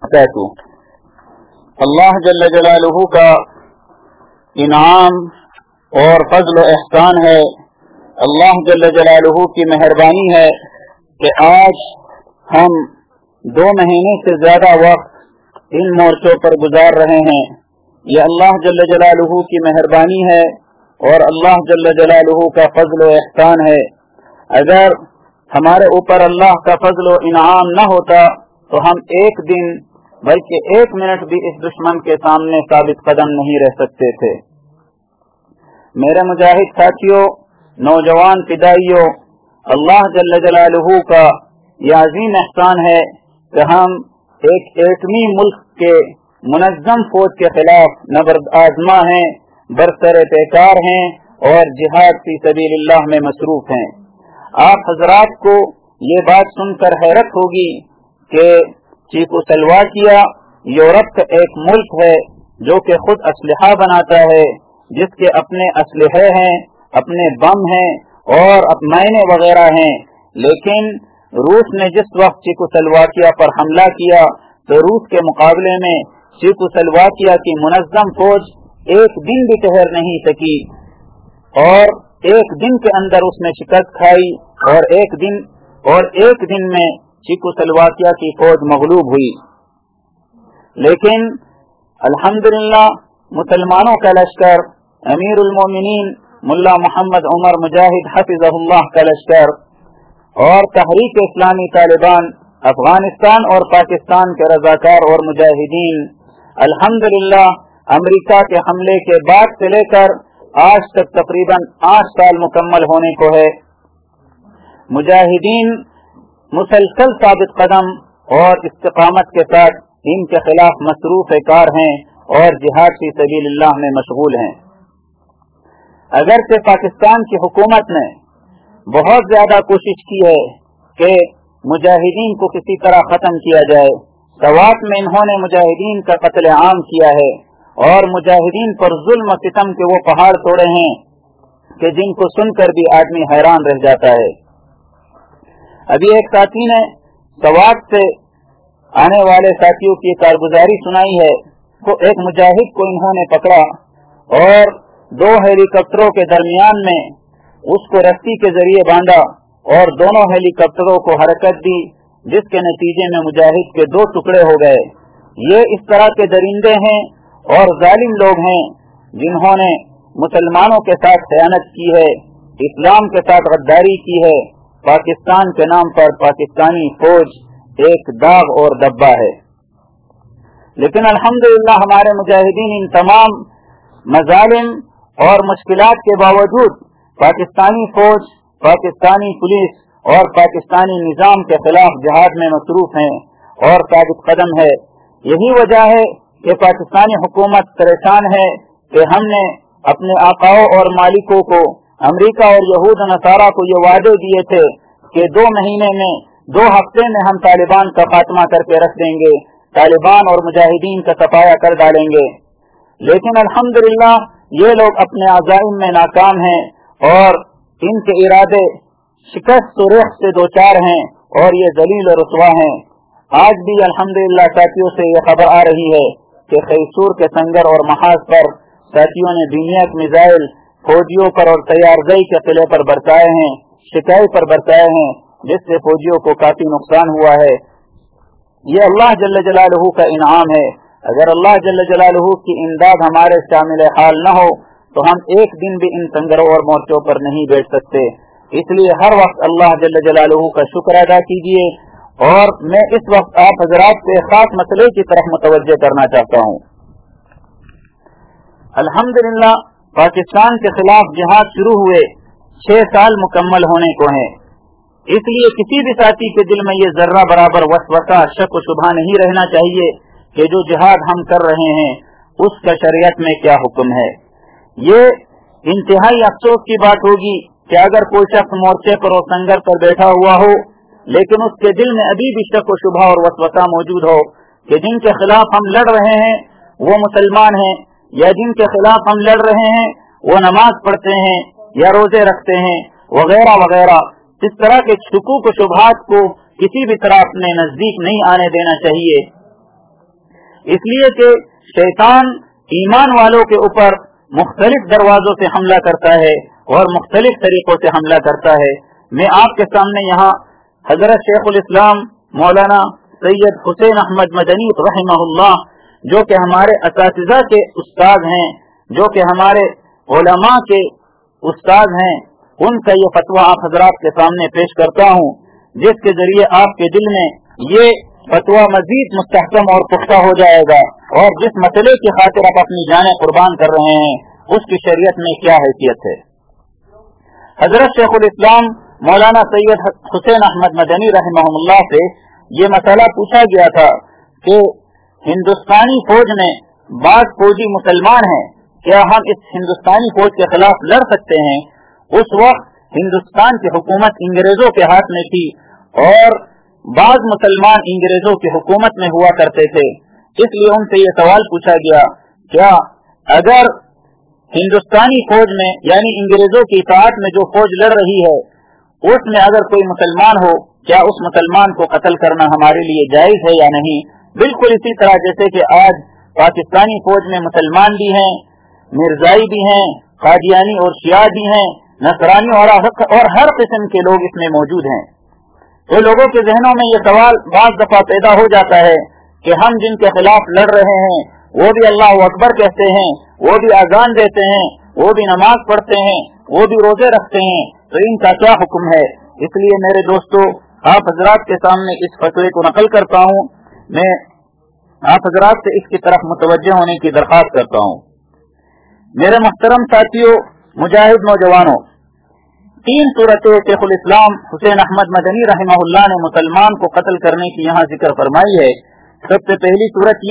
वबरकातुहू। अल्लाह जल्ल जलालुहू का इनाम और फजल व एहसान है, अल्लाह जल्ल जलालुहू की मेहरबानी है कि आज हम 2 महीने से ज्यादा वक्त इन मोर्चों पर गुजार रहे हैं। ये अल्लाह जल्ल जलालुहू की मेहरबानी है और अल्लाह जल्ल जलालुहू का फजल व एहसान है। अगर हमारे ऊपर अल्लाह का फजल व इनाम न होता तो हम एक दिन बल्कि 1 मिनट भी इस दुश्मन के सामने साबित कदम नहीं रह सकते थे। मेरे मुजाहिद साथियों, नौजवान फिदाइयों, अल्लाह जल्ल जलालुहू का यह अजीम एहसान है कि हम एक एटमी मुल्क के मुनज़्ज़म फौज के खिलाफ नबर्द आजमा हैं, बरसरे पेकार हैं और जिहाद फी सबीलिल्लाह में मसरूफ हैं। आप हजरात को ये बात सुनकर हैरत होगी कि चेकोस्लोवाकिया यूरोप का एक मुल्क है जो कि खुद असलहा बनाता है, जिसके अपने असलहे हैं, अपने बम हैं और मायने वगैरह हैं। लेकिन रूस ने जिस वक्त चेकोस्लोवाकिया पर हमला किया तो रूस के मुकाबले में चेकोस्लोवाकिया की मुनज़्ज़म फौज एक दिन भी ठहर नहीं सकी और एक दिन के अंदर उसने शिकस्त खाई और एक दिन में चेकोस्लोवाकिया की फौज मगलूब हुई। लेकिन अल्हम्दुलिल्लाह मुसलमानों का लश्कर, अमीरुल मोमिनीन मुल्ला मोहम्मद उमर मुजाहिद हफिज़हुल्लाह का लश्कर और तहरीक इस्लामी तालिबान, अफगानिस्तान और पाकिस्तान के रजाकार और मुजाहिदीन अल्हम्दुलिल्लाह अमेरिका के हमले के बाद से लेकर आज तक तकरीबन 8 साल मुकम्मल होने को है। मुजाहिदीन मुसलसल साबित कदम और इस्तिकामत के साथ इनके खिलाफ मसरूफ कार हैं और जिहाद फी सबीलिल्लाह में मशगूल हैं। अगर से पाकिस्तान की हुकूमत ने बहुत ज्यादा कोशिश की है कि मुजाहिदीन को किसी तरह खत्म किया जाए, सवात में इन्होंने मुजाहिदीन का कत्ल आम किया है और मुजाहिदीन पर जुल्म सितम के वो पहाड़ तोड़े हैं कि जिनको सुनकर भी आदमी हैरान रह जाता है। अभी एक साथी ने सवात से आने वाले साथियों की कारगुजारी सुनाई है तो एक मुजाहिद को इन्होंने पकड़ा और 2 हेलीकॉप्टरों के दरमियान में उसको रस्सी के जरिए बांधा और दोनों हेलीकॉप्टरों को हरकत दी, जिसके नतीजे में मुजाहिद के 2 टुकड़े हो गए। ये इस तरह के दरिंदे हैं और जालिम लोग हैं जिन्होंने मुसलमानों के साथ खयानत की है, इस्लाम के साथ गद्दारी की है। पाकिस्तान के नाम पर पाकिस्तानी फौज एक दाग और दब्बा है। लेकिन अल्हम्दुलिल्लाह हमारे मुजाहिदीन इन तमाम मजालिम और मुश्किलात के बावजूद पाकिस्तानी फौज, पाकिस्तानी पुलिस और पाकिस्तानी निजाम के खिलाफ जिहाद में मसरूफ हैं और साबित कदम है। यही वजह है कि पाकिस्तानी हुकूमत परेशान है कि हमने अपने आकाओं और मालिकों को, अमेरिका और यहूद नसारा को ये वादे दिए थे कि 2 महीने में, 2 हफ्ते में हम तालिबान का खात्मा करके रख देंगे, तालिबान और मुजाहिदीन का सफाया कर डालेंगे। लेकिन अल्हम्दुलिल्लाह ये लोग अपने अज़ाइम में नाकाम हैं और इनके इरादे शिकस्त सुरेख से 2-4 हैं और ये जलील और रुसवा हैं। आज भी अल्हम्दुलिल्लाह साथियों से ये खबर आ रही है कि खैसूर के संगर और महाज पर साथियों ने बीनियत मिसाइल फौजियों पर और तैयारगई के किले पर बरसाए हैं, शिकाई पर बरसाए हैं, जिससे फौजियों को काफी नुकसान हुआ है। ये अल्लाह जल्ल जलालुहू का इनाम है। अगर अल्लाह जल्ल जलालुहू की इमदाद हमारे शामिल हाल न हो तो हम एक दिन भी इन संगरों और मोर्चों पर नहीं बैठ सकते। इसलिए हर वक्त अल्लाह जल्ल जलालुहू का शुक्र अदा कीजिए। और मैं इस वक्त आप हजरात से खास मसले की तरफ मुतवज्जे करना चाहता हूँ। अल्हम्दुलिल्लाह पाकिस्तान के खिलाफ जिहाद शुरू हुए 6 साल मुकम्मल होने को हैं। इसलिए किसी भी साथी के दिल में ये जर्रा बराबर वसवसा, शक व शुबहा नहीं रहना चाहिए कि जो जिहाद हम कर रहे हैं उसका शरीयत में क्या हुक्म है। ये इंतहाई अफसोस की बात होगी कि अगर कोई शख्स मोर्चे पर और संगर पर बैठा हुआ हो लेकिन उसके दिल में अभी भी शक व शुबहा और वसवसा मौजूद हो कि जिनके खिलाफ हम लड़ रहे हैं वो मुसलमान हैं या जिनके खिलाफ हम लड़ रहे हैं वो नमाज पढ़ते हैं या रोजे रखते हैं वगैरह वगैरह। इस तरह के शुकूक व शुबहात को किसी भी तरह अपने नजदीक नहीं आने देना चाहिए। इसलिए कि शैतान ईमान वालों के ऊपर मुख्तलिफ दरवाजों से हमला करता है और मुख्तलिफ तरीकों से हमला करता है। मैं आपके सामने यहाँ हजरत शेखुल इस्लाम मौलाना सैयद हुसैन अहमद मदनी रहमहुल्लाह, जो कि हमारे असातिज़ा के उस्ताद हैं, जो कि हमारे उलमा के उस्ताद हैं, उनका ये फतवा आप हजरात के सामने पेश करता हूँ, जिसके जरिए आपके दिल में ये फतवा मजीद मुस्तहकम और पुख्ता हो जाएगा और जिस मसले की खातिर आप अपनी जानें कुर्बान कर रहे हैं उसकी शरीयत में क्या हैसियत है। हजरत शेखुल इस्लाम मौलाना सैयद हुसैन अहमद मदनी रहमहुल्लाह से ये मसला पूछा गया था कि हिंदुस्तानी फौज में बाज फौजी मुसलमान हैं, क्या हम इस हिंदुस्तानी फौज के खिलाफ लड़ सकते हैं? उस वक्त हिंदुस्तान की हुकूमत अंग्रेजों के हाथ में थी और बाज मुसलमान अंग्रेजों की हुकूमत में हुआ करते थे, इसलिए उनसे ये सवाल पूछा गया, क्या अगर हिंदुस्तानी फौज में यानी अंग्रेजों की इताअत में जो फौज लड़ रही है उसमें अगर कोई मुसलमान हो, क्या उस मुसलमान को कत्ल करना हमारे लिए जायज है या नहीं? बिल्कुल इसी तरह जैसे कि आज पाकिस्तानी फौज में मुसलमान भी हैं, मिर्जाई भी हैं, कादियानी और शिया भी हैं, नसरानी और हर किस्म के लोग इसमें मौजूद हैं। तो लोगों के जहनों में ये सवाल बाज़ दफा पैदा हो जाता है कि हम जिनके खिलाफ लड़ रहे हैं वो भी अल्लाह अकबर कहते हैं, वो भी अजान देते हैं, वो भी नमाज पढ़ते हैं, वो भी रोजे रखते हैं, तो इनका क्या हुक्म है? इसलिए मेरे दोस्तों, आप हजरात के सामने इस फतवे को नकल करता हूँ। मैं आप हजरात से इसकी तरफ मुतवज्जह होने की दरख्वास्त करता हूँ। मेरे मुहतरम साथियों, मुजाहिद नौजवानों, 3 सूरतें शेखुल इस्लाम हुसैन अहमद मदनी रहमहुल्लाह ने मुसलमान को कत्ल करने की यहाँ जिक्र फरमाई है। सबसे पहली सूरत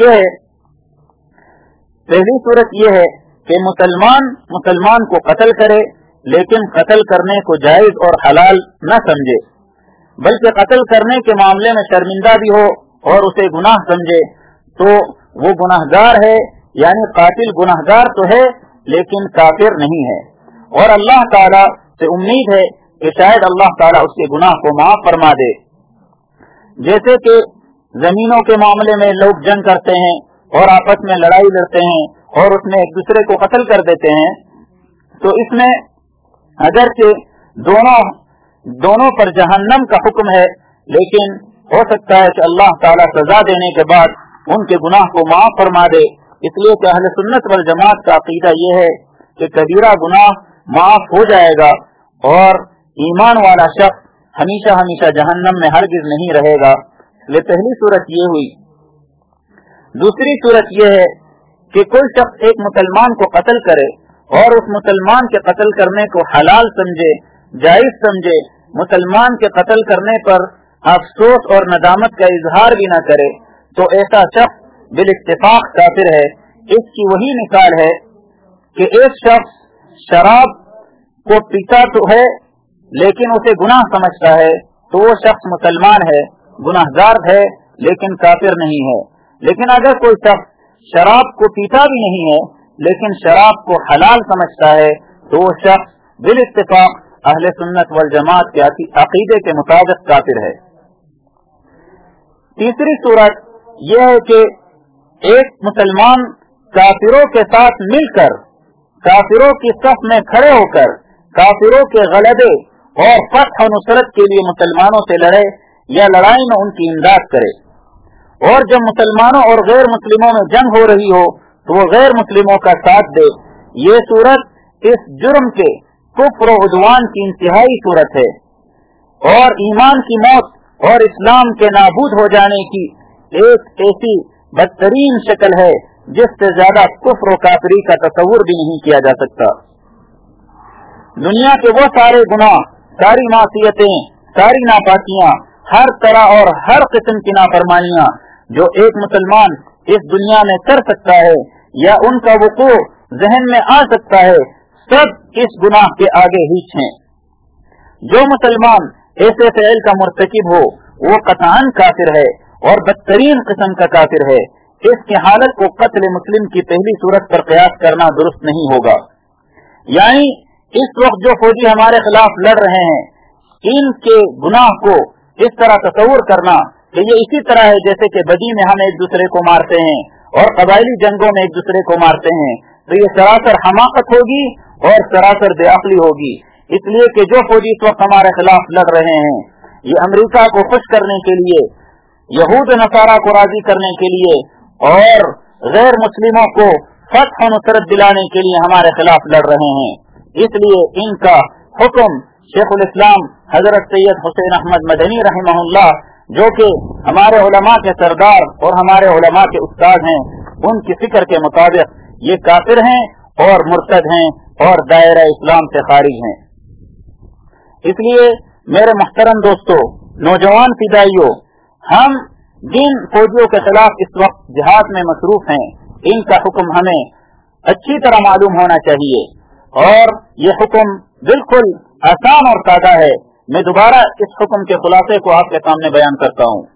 यह है कि मुसलमान को कत्ल करे, लेकिन कत्ल करने को जायज और हलाल न समझे, बल्कि कत्ल करने के मामले में शर्मिंदा भी हो और उसे गुनाह समझे, तो वो गुनाहगार है, यानी कातिल गुनाहगार तो है लेकिन काफिर नहीं है। और अल्लाह ताला से उम्मीद है कि शायद अल्लाह ताला उसके गुनाह को माफ फरमा दे। जैसे कि जमीनों के मामले में लोग जंग करते हैं और आपस में लड़ाई लड़ते हैं और उसमें एक दूसरे को कत्ल कर देते हैं, तो इसमें अगरचे दोनों पर जहन्नम का हुक्म है, लेकिन हो सकता है कि अल्लाह ताला सजा देने के बाद उनके गुनाह को माफ फरमा दे। इसलिए कि अहले सुन्नत वल जमात का अकीदा यह है कि कबीरा गुनाह माफ हो जाएगा और ईमान वाला शख्स हमेशा हमेशा जहन्नम में हरगिज नहीं रहेगा। इसलिए पहली सूरत ये हुई। दूसरी सूरत यह है कि कोई शख्स एक मुसलमान को कत्ल करे और उस मुसलमान के कत्ल करने को हलाल समझे, जायज समझे, मुसलमान के कत्ल करने पर अफसोस और नदामत का इजहार भी न करे, तो ऐसा शख्स बिल इत्तेफाक काफिर है। इसकी वही मिसाल है कि एक शख्स शराब को पीता तो है लेकिन उसे गुनाह समझता है, तो वो शख्स मुसलमान है, गुनाहगार है, लेकिन काफिर नहीं है। लेकिन अगर कोई शख्स शराब को पीता भी नहीं है लेकिन शराब को हलाल समझता है, तो वो शख्स बिल इत्तेफाक अहले सुन्नत वल जमात के अकीदे के मुताबिक काफिर है। तीसरी सूरत यह है कि एक मुसलमान काफिरों के साथ मिलकर, काफिरों की सफ में खड़े होकर काफिरों के गलबे और फतह और नुसरत के लिए मुसलमानों से लड़े या लड़ाई में उनकी इमदाद करे। और जब मुसलमानों और गैर मुस्लिमों में जंग हो रही हो तो वो गैर मुस्लिमों का साथ दे। ये सूरत इस जुर्म के कुफ्र और उद्वान की इंतहाई सूरत है और ईमान की मौत और इस्लाम के नाबूद हो जाने की एक ऐसी बदतरीन शक्ल है जिससे ज्यादा कुफ्र और काफिरी का तस्वुर भी नहीं किया जा सकता। दुनिया के वो सारे गुनाह, सारी मासियतें, सारी नापाकियां, हर तरह और हर किस्म की नाफरमानियां जो एक मुसलमान इस दुनिया में कर सकता है या उनका वक़ू जहन में आ सकता है, सब इस गुनाह के आगे हिच हैं। जो मुसलमान ऐसे फ़िल का मुर्तकिब हो वो कतअन काफिर है और बदतरीन किस्म का काफिर है। इसकी हालत को कत्ल मुस्लिम की पहली सूरत पर कयास करना दुरुस्त नहीं होगा। यानी इस वक्त जो फौजी हमारे खिलाफ लड़ रहे हैं, इनके गुनाह को इस तरह तस्वुर करना कि ये इसी तरह है जैसे कि बदी में हम एक दूसरे को मारते हैं और कबायली जंगों में एक दूसरे को मारते हैं, तो ये सरासर हमाकत होगी और सरासर बेअक्ली होगी। इसलिए कि जो फौजी इस वक्त हमारे खिलाफ लड़ रहे हैं, ये अमेरिका को खुश करने के लिए, यहूद नसारा को राजी करने के लिए और गैर मुस्लिमों को फतह और नुसरत दिलाने के लिए हमारे खिलाफ लड़ रहे हैं। इसलिए इनका हुक्म शेखुल इस्लाम हजरत सैयद हुसैन अहमद मदनी रहमहुल्लाह, जो कि हमारे उलमा के सरदार और हमारे उलमा के उस्ताद हैं, उनकी फिक्र के मुताबिक ये काफिर हैं और मुर्तद हैं और दायरा इस्लाम से खारिज हैं। इसलिए मेरे मुहतरम दोस्तों, नौजवान फिदाइयों, हम जिन फौजियों के खिलाफ इस वक्त जिहाद में मसरूफ हैं, इनका हुक्म हमें अच्छी तरह मालूम होना चाहिए और ये हुक्म बिल्कुल आसान और सादा है। मैं दोबारा इस हुक्म के खुलासे को आपके सामने बयान करता हूँ।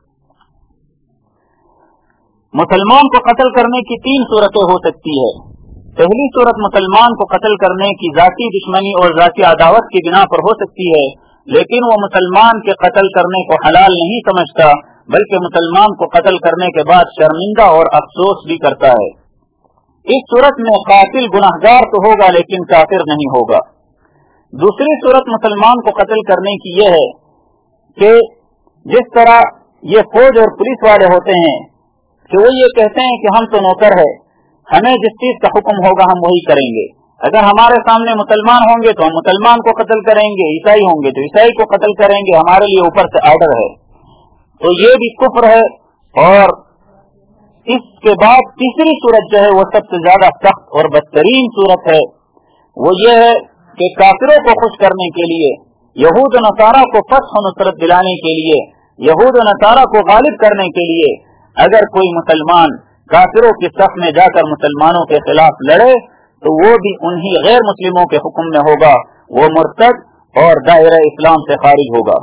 मुसलमान को कत्ल करने की 3 सूरतें हो सकती है। पहली सूरत, मुसलमान को कत्ल करने की जाती दुश्मनी और जाती अदावत की बिना पर हो सकती है, लेकिन वो मुसलमान के कत्ल करने को हलाल नहीं समझता, बल्कि मुसलमान को कत्ल करने के बाद शर्मिंदा और अफसोस भी करता है। इस सूरत में कातिल गुनाहगार तो होगा लेकिन काफिर नहीं होगा। दूसरी सूरत मुसलमान को कत्ल करने की यह है कि जिस तरह ये फौज और पुलिस वाले होते हैं कि वो ये कहते हैं कि हम तो नौकर है, हमें जिस चीज का हुक्म होगा हम वही करेंगे। अगर हमारे सामने मुसलमान होंगे तो हम मुसलमान को कत्ल करेंगे, ईसाई होंगे तो ईसाई को कत्ल करेंगे, हमारे लिए ऊपर से आर्डर है। तो ये भी कुफ्र है। और इसके बाद तीसरी सूरत जो है वो सबसे ज्यादा सख्त और बदतरीन सूरत है। वो ये है कि काफिरों को खुश करने के लिए, यहूद नसारा को फतह और नुसरत दिलाने के लिए, यहूद नसारा को गालिब करने के लिए अगर कोई मुसलमान काफिरों की सफ में जाकर मुसलमानों के खिलाफ लड़े तो वो भी उन्हीं गैर मुस्लिमों के हुक्म में होगा, वो मुर्तद और दायरा इस्लाम से खारिज होगा।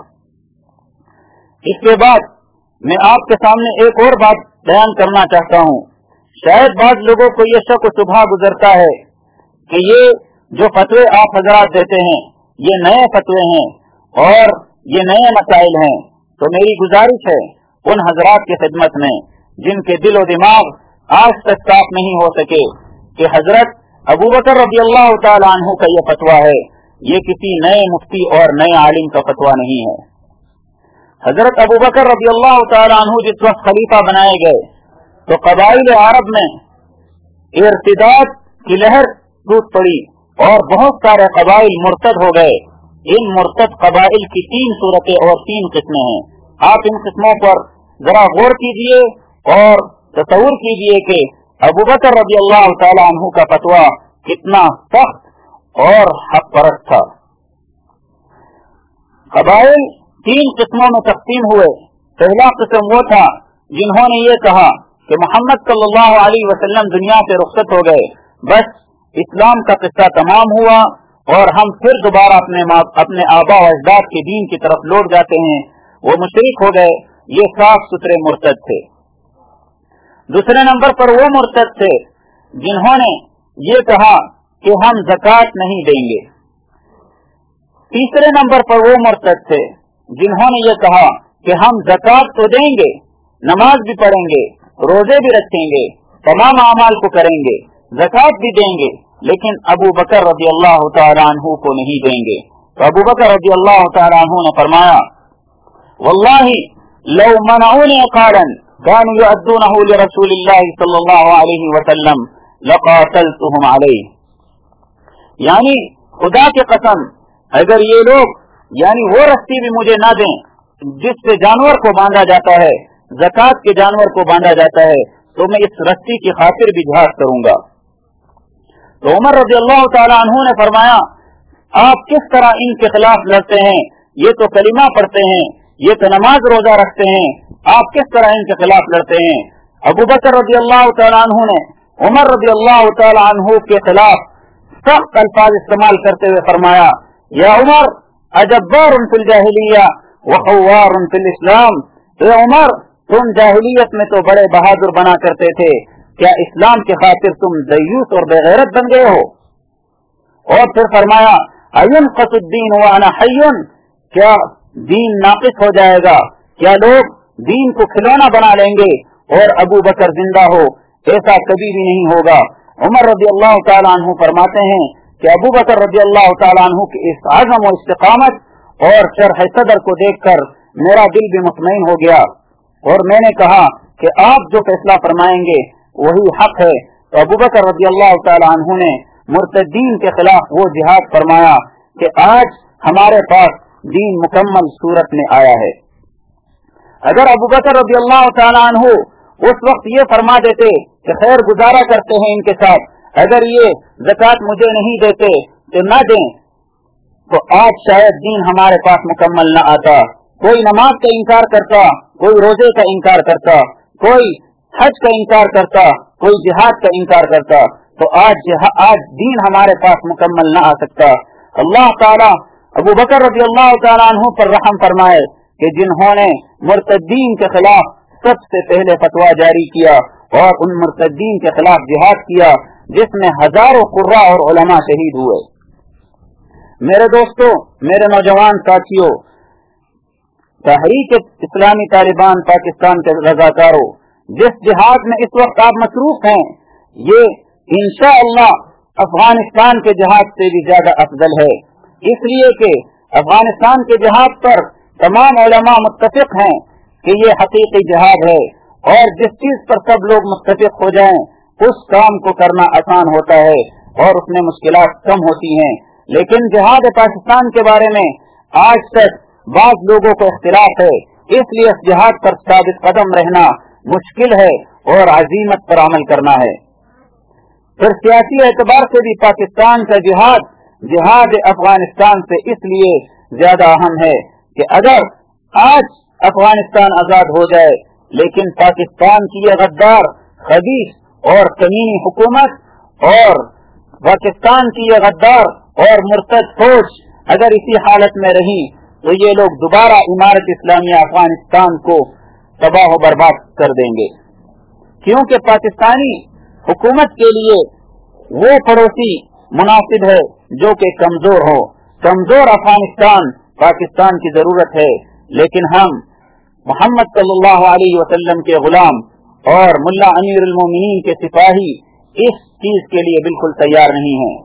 इसके बाद मैं आपके सामने एक और बात बयान करना चाहता हूँ। शायद बाद लोगों को ये शक शुबहा गुजरता है कि ये जो फतवे आप हजरात देते हैं ये नए फतवे हैं और ये नए मसाइल हैं, तो मेरी गुजारिश है उन हजरात की खिदमत में जिनके दिल और दिमाग आज तक साफ नहीं हो सके कि हजरत अबू बकर रज़ियल्लाहु ताला अन्हु का ये फतवा है, ये किसी नए मुफ्ती और नए आलिम का फतवा नहीं है। हजरत अबू बकर रज़ियल्लाहु ताला अन्हु जिस वक्त खलीफा बनाए गए तो कबाइल अरब में इर्तिदाद की लहर टूट पड़ी और बहुत सारे कबाइल मुर्तद हो गए। इन मुर्तद कबाइल की 3 सूरतें और 3 किस्में हैं। आप इन किस्मों पर जरा गौर कीजिए और तसव्वुर कीजिए कि अबू बकर रज़ियल्लाहु ताला अन्हु का फतवा कितना सख्त और हक परस्त था। कबाइल 3 किस्मों में तकसीम हुए। पहला किस्म वो था जिन्होंने ये कहा कि मोहम्मद सल्लल्लाहु अलैहि वसल्लम दुनिया से रुखसत हो गए, बस इस्लाम का किस्सा तमाम हुआ और हम फिर दोबारा अपने आबा व अजदाद के दीन की तरफ लौट जाते हैं। वो मुशरिक हो गए। ये साफ सुथरे मुर्तद थे। दूसरे नंबर पर वो मुर्तद थे जिन्होंने ये कहा कि हम ज़कात नहीं देंगे। तीसरे नंबर पर वो मुर्तद थे जिन्होंने ये कहा कि हम ज़कात तो देंगे, नमाज भी पढ़ेंगे, रोजे भी रखेंगे, तमाम अमाल को करेंगे, ज़कात भी देंगे, लेकिन अबू बकर रज़ियल्लाहु ताला अन्हु को नहीं देंगे। तो अबू बकर रज़ियल्लाहु ताला अन्हु ने फरमाया, वल्लाही लौ मनऊनी क़ारन कानू युअद्दूनहु लिरसूलिल्लाहि सल्लल्लाहु अलैहि वसल्लम लक़ातलतुहुम अलैहि। यानी खुदा की कसम, अगर ये लोग यानी वो रस्सी भी मुझे ना दें जिससे जानवर को बांधा जाता है, ज़कात के जानवर को बांधा जाता है, तो मैं इस रस्सी की खातिर भी जिहाद करूंगा। तो उमर रज़ियल्लाहु ताला अन्हु ने फरमाया, आप किस तरह इनके खिलाफ लड़ते हैं? ये तो कलिमा पढ़ते हैं, ये तो नमाज रोजा रखते हैं, आप किस तरह इनके खिलाफ लड़ते हैं? अबू बकर रज़ियल्लाहु ताला अन्हु ने उमर रज़ियल्लाहु ताला अन्हु के खिलाफ सख्त अल्फाज इस्तेमाल करते हुए फरमाया, या उमर अजब्बारुन फिल जाहिलिया व खव्वारुन फिल इस्लाम। ए उमर, तुम जाहिलियत में तो बड़े बहादुर बना करते थे, क्या इस्लाम के खातिर तुम दयूस और बेगैरत बन गए हो? और फिर फरमाया, अयुन कसुद्दीन व अना हय्युन, क्या दीन नाकिस हो जाएगा? क्या लोग दीन को खिलौना बना लेंगे और अबू बकर जिंदा हो? ऐसा कभी भी नहीं होगा। उमर रज़ी अल्लाह तआला अन्हु फरमाते हैं कि अबू बकर रज़ी अल्लाह तआला अन्हु की इस आज़म और इस्तिकामत और शरह सदर को देखकर मेरा दिल भी मुतमईन हो गया और मैंने कहा कि आप जो फैसला फरमाएंगे वही हक है। तो अबू बकर रज़ी अल्लाह तआला अन्हु ने मुर्तदीन के खिलाफ वो जिहाद फरमाया कि आज हमारे पास दीन मुकम्मल सूरत में आया है। अगर अबू बकर रज़ी अल्लाह तआला अन्हु उस वक्त ये फरमा देते कि खैर गुजारा करते हैं इनके साथ, अगर ये ज़कात मुझे नहीं देते तो न दें, तो आज शायद दीन हमारे पास मुकम्मल न आता। कोई नमाज का इनकार करता, कोई रोजे का इनकार करता, कोई हज का इनकार करता, कोई जिहाद का इनकार करता, तो आज दीन हमारे पास मुकम्मल न आ सकता। अल्लाह ताला अबू बकर रज़ी अल्लाह ताला अन्हु पर रहम फरमाए कि जिन्होंने मुर्तदीन के खिलाफ सबसे पहले फतवा जारी किया और उन मुर्तदीन के खिलाफ जिहाद किया जिसमें हजारों कुर्रा और उलमा शहीद हुए। मेरे दोस्तों, मेरे नौजवान साथियों, तहरीक इस्लामी तालिबान पाकिस्तान के रज़ाकारों, जिस जिहाद में इस वक्त आप मसरूफ हैं, ये इंशाअल्लाह अफगानिस्तान के जिहाद से भी ज्यादा अफजल है, इसलिए कि अफगानिस्तान के जिहाद पर तमाम उलमा मुत्तफिक हैं कि ये हकीकी जिहाद है और जिस चीज पर सब लोग मुत्तफिक हो जाएं उस काम को करना आसान होता है और उसमें मुश्किलात कम होती हैं। लेकिन जिहाद पाकिस्तान के बारे में आज तक बाज़ लोगों को इख्तिलाफ है, इसलिए इस जिहाद पर साबित कदम रहना मुश्किल है और अजीमत पर अमल करना है। फिर सियासी एतबार से भी पाकिस्तान का जिहाद अफगानिस्तान से इसलिए ज्यादा अहम है कि अगर आज अफगानिस्तान आजाद हो जाए लेकिन पाकिस्तान की ये गद्दार, खबीस और कमीनी हुकूमत और पाकिस्तान की ये गद्दार और मुर्तद फौज अगर इसी हालत में रही तो ये लोग दोबारा इमारत इस्लामिया अफगानिस्तान को तबाह बर्बाद कर देंगे, क्योंकि पाकिस्तानी हुकूमत के लिए वो पड़ोसी मुनासिब है जो कि कमजोर हो। कमजोर अफगानिस्तान पाकिस्तान की जरूरत है, लेकिन हम मोहम्मद सल्लल्लाहु अलैहि वसल्लम के गुलाम और मुल्ला अमीरुल मोमिनीन के सिपाही इस चीज के लिए बिल्कुल तैयार नहीं हैं।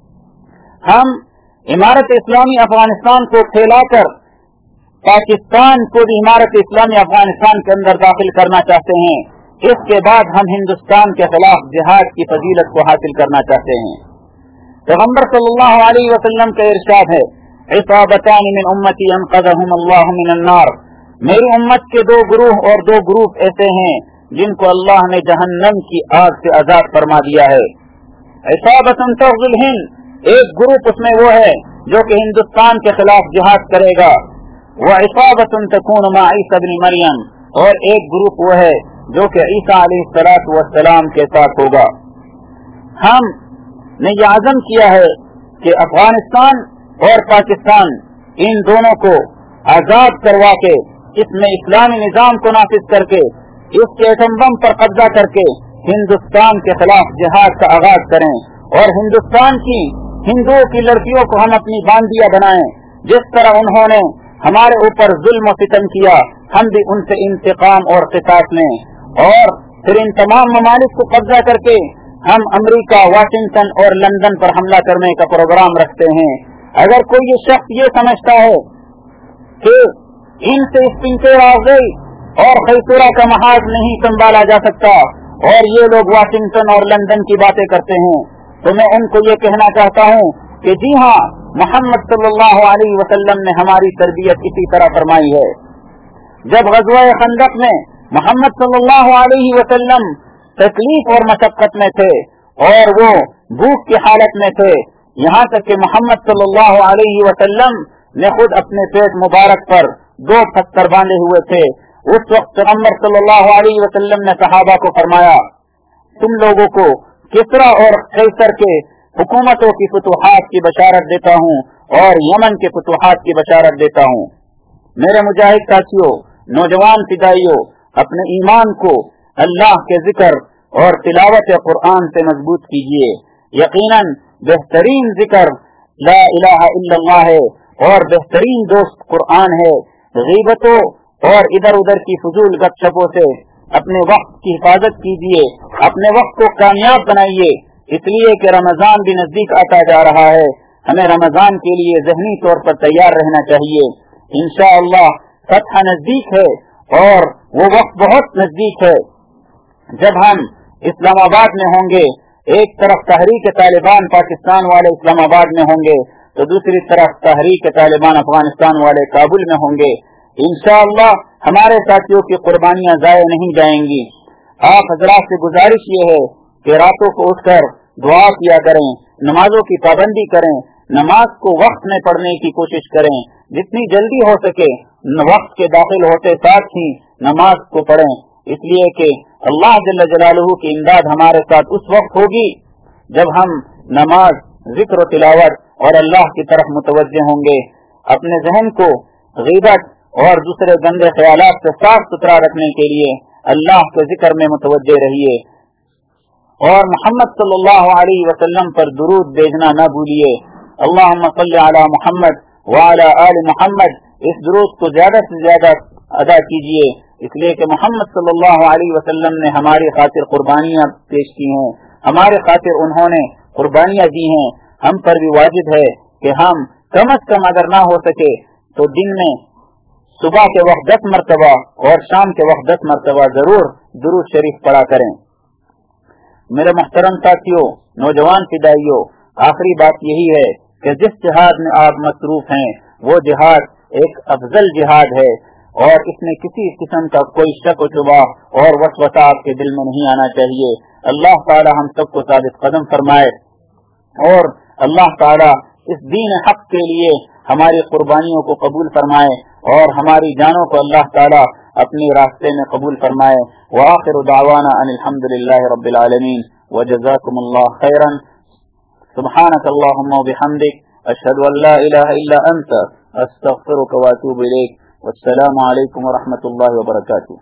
हम इमारत इस्लामी अफगानिस्तान को फैलाकर पाकिस्तान को भी इमारत इस्लामी अफगानिस्तान के अंदर दाखिल करना चाहते हैं। इसके बाद हम हिंदुस्तान के खिलाफ जिहाद की फजीलत को हासिल करना चाहते हैं। पैगंबर सल्लल्लाहु अलैहि वसल्लम का इरशाद है, इसाबतान मिन उम्मती अनक़ज़हुम अल्लाहु मिनन नार, मेरी उम्मत के दो गुरूह और दो ग्रुप ऐसे हैं जिनको अल्लाह ने जहन्नम की आग से आजाद फरमा दिया है। इसाबतुन तग़ज़ुल हिंद, एक ग्रुप उसमें वो है जो कि हिंदुस्तान के खिलाफ जिहाद करेगा, व इसाबतुन तकूनु मा ईसा इब्न मरियम, और एक ग्रुप वो है जो कि ईसा अलैहिस्सलातु वस्सलाम के साथ होगा। हम ने यह आज़म किया है कि अफगानिस्तान और पाकिस्तान इन दोनों को आजाद करवा के इसमें इस्लामी निजाम को नाफिज करके इसके एटम बम पर कब्जा करके हिंदुस्तान के खिलाफ जिहाद का आगाज करें और हिंदुस्तान की हिंदुओं की लड़कियों को हम अपनी बांदियां बनाएं। जिस तरह उन्होंने हमारे ऊपर जुल्म सितम किया, हम भी उनसे इंतकाम और क़िसास लें और फिर इन तमाम ममालिक को कब्जा करके हम अमेरिका, वाशिंगटन और लंदन पर हमला करने का प्रोग्राम रखते हैं। अगर कोई ये शख्स ये समझता है कि इनसे स्पिंकेर आ गई और खैसुरा का महाज नहीं संभाला जा सकता और ये लोग वाशिंगटन और लंदन की बातें करते हैं, तो मैं उनको ये कहना चाहता हूँ कि जी हाँ, मोहम्मद सल्लल्लाहु अलैहि वसल्लम ने हमारी तरबियत इसी तरह फरमाई है। जब ग़ज़वा खंदक में मोहम्मद सल्लल्लाहु अलैहि वसल्लम तकलीफ और मशक्कत में थे और वो भूख की हालत में थे, यहाँ तक कि मोहम्मद सल्लल्लाहु अलैहि वसल्लम ने खुद अपने पेट मुबारक पर 2 पत्थर बांधे हुए थे। उस वक्त पैगंबर सल्लल्लाहु अलैहि वसल्लम ने सहाबा को फरमाया, तुम लोगों को किसरा और कैसर के हुकूमतों की फतुहात की बशारत देता हूँ और यमन के फतुहात की बशारत देता हूँ। मेरे मुजाहिद साथियों, नौजवान फिदाइयों, अपने ईमान को अल्लाह के जिक्र और तिलावत कुरान से मजबूत कीजिए। यकीनन बेहतरीन जिक्र ला इलाहा इल्लल्लाह है और बेहतरीन दोस्त कुरान है। गीबतों और इधर उधर की फजूल गपशपों से اپنے وقت کی حفاظت کیجیے، اپنے وقت کو کامیاب بنائیے، اس لیے کہ رمضان بھی نزدیک آتا جا رہا ہے۔ ہمیں رمضان کے لیے ذہنی طور پر تیار رہنا چاہیے۔ انشاءاللہ فتح نزدیک ہے اور وہ وقت بہت نزدیک ہے جب ہم اسلام آباد میں ہوں گے، ایک طرف تحریک طالبان پاکستان والے اسلام آباد میں ہوں گے تو دوسری طرف تحریک طالبان افغانستان والے کابل میں ہوں گے۔ انشاءاللہ ہمارے ساتھیوں کی قربانیاں ضائع نہیں جائیں گی۔ آپ حضرات سے گزارش یہ ہے کہ راتوں کو اٹھ کر دعا کیا کریں، نمازوں کی پابندی کریں، نماز کو وقت میں پڑھنے کی کوشش کریں، جتنی جلدی ہو سکے وقت کے داخل ہوتے ساتھ ہی نماز کو پڑھیں، اس لیے کہ اللہ جل جلالہ کی امداد ہمارے ساتھ اس وقت ہوگی جب ہم نماز، ذکر و تلاوت اور اللہ کی طرف متوجہ ہوں گے۔ اپنے ذہن کو غیبت اور دوسرے گندے خیالات سے صاف ستھرا رکھنے کے لیے اللہ کے ذکر میں متوجہ رہیے اور محمد صلی اللہ علیہ وسلم پر درود بھیجنا نہ بھولیے۔ اللہم صلی علی محمد وعلی آل محمد، اس درود کو زیادہ سے زیادہ ادا کیجیے، اس لیے کہ محمد صلی اللہ علیہ وسلم نے ہماری خاطر قربانیاں پیش کی ہیں، ہمارے خاطر انہوں نے قربانیاں دی ہیں۔ ہم پر بھی واجب ہے کہ ہم کم از کم اگر نہ ہو سکے تو دن میں صبح کے وقت 10 مرتبہ اور شام کے وقت 10 مرتبہ ضرور درود شریف پڑھا کریں۔ میرے محترم ساتھیوں، نوجوان فدائیوں، آخری بات یہی ہے کہ جس جہاد میں آپ مصروف ہیں وہ جہاد ایک افضل جہاد ہے اور اس میں کسی قسم کا کوئی شک و شبہ اور وسوسہ آپ کے دل میں نہیں آنا چاہیے۔ اللہ تعالی ہم سب کو ثابت قدم فرمائے اور اللہ تعالی اس دین حق کے لیے ہماری قربانیوں کو قبول فرمائے اور ہماری جانوں کو اللہ تعالی اپنے راستے میں قبول فرمائے۔ وآخر دعوانا ان الحمدللہ رب العالمین وجزاکم اللہ خیرا۔ سبحانک اللہم وبحمدک، اشہد ان لا الہ الا انت، استغفرک واتوب الیک۔ والسلام علیکم ورحمۃ اللہ وبرکاتہ۔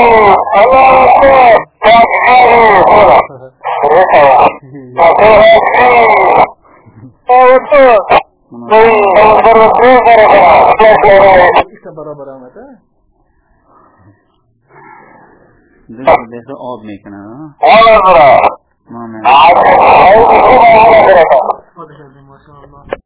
बराबर आमत है देखो और नहीं करना